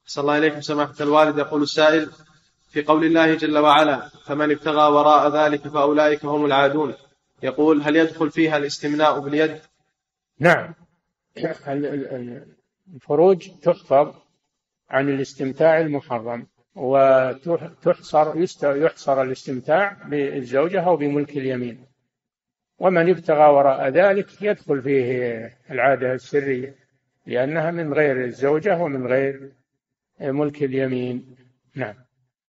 صلى الله عليكم سماحة الوالد. يقول السائل: في قول الله جل وعلا: فمن ابتغى وراء ذلك فأولئك هم العادون، يقول: هل يدخل فيها الاستمناء باليد؟ نعم، الفروج تحفظ عن الاستمتاع المحرم، يحصر الاستمتاع بالزوجة أو بملك اليمين. ومن ابتغى وراء ذلك يدخل فيه العادة السرية، لأنها من غير الزوجة ومن غير ملك اليمين. نعم.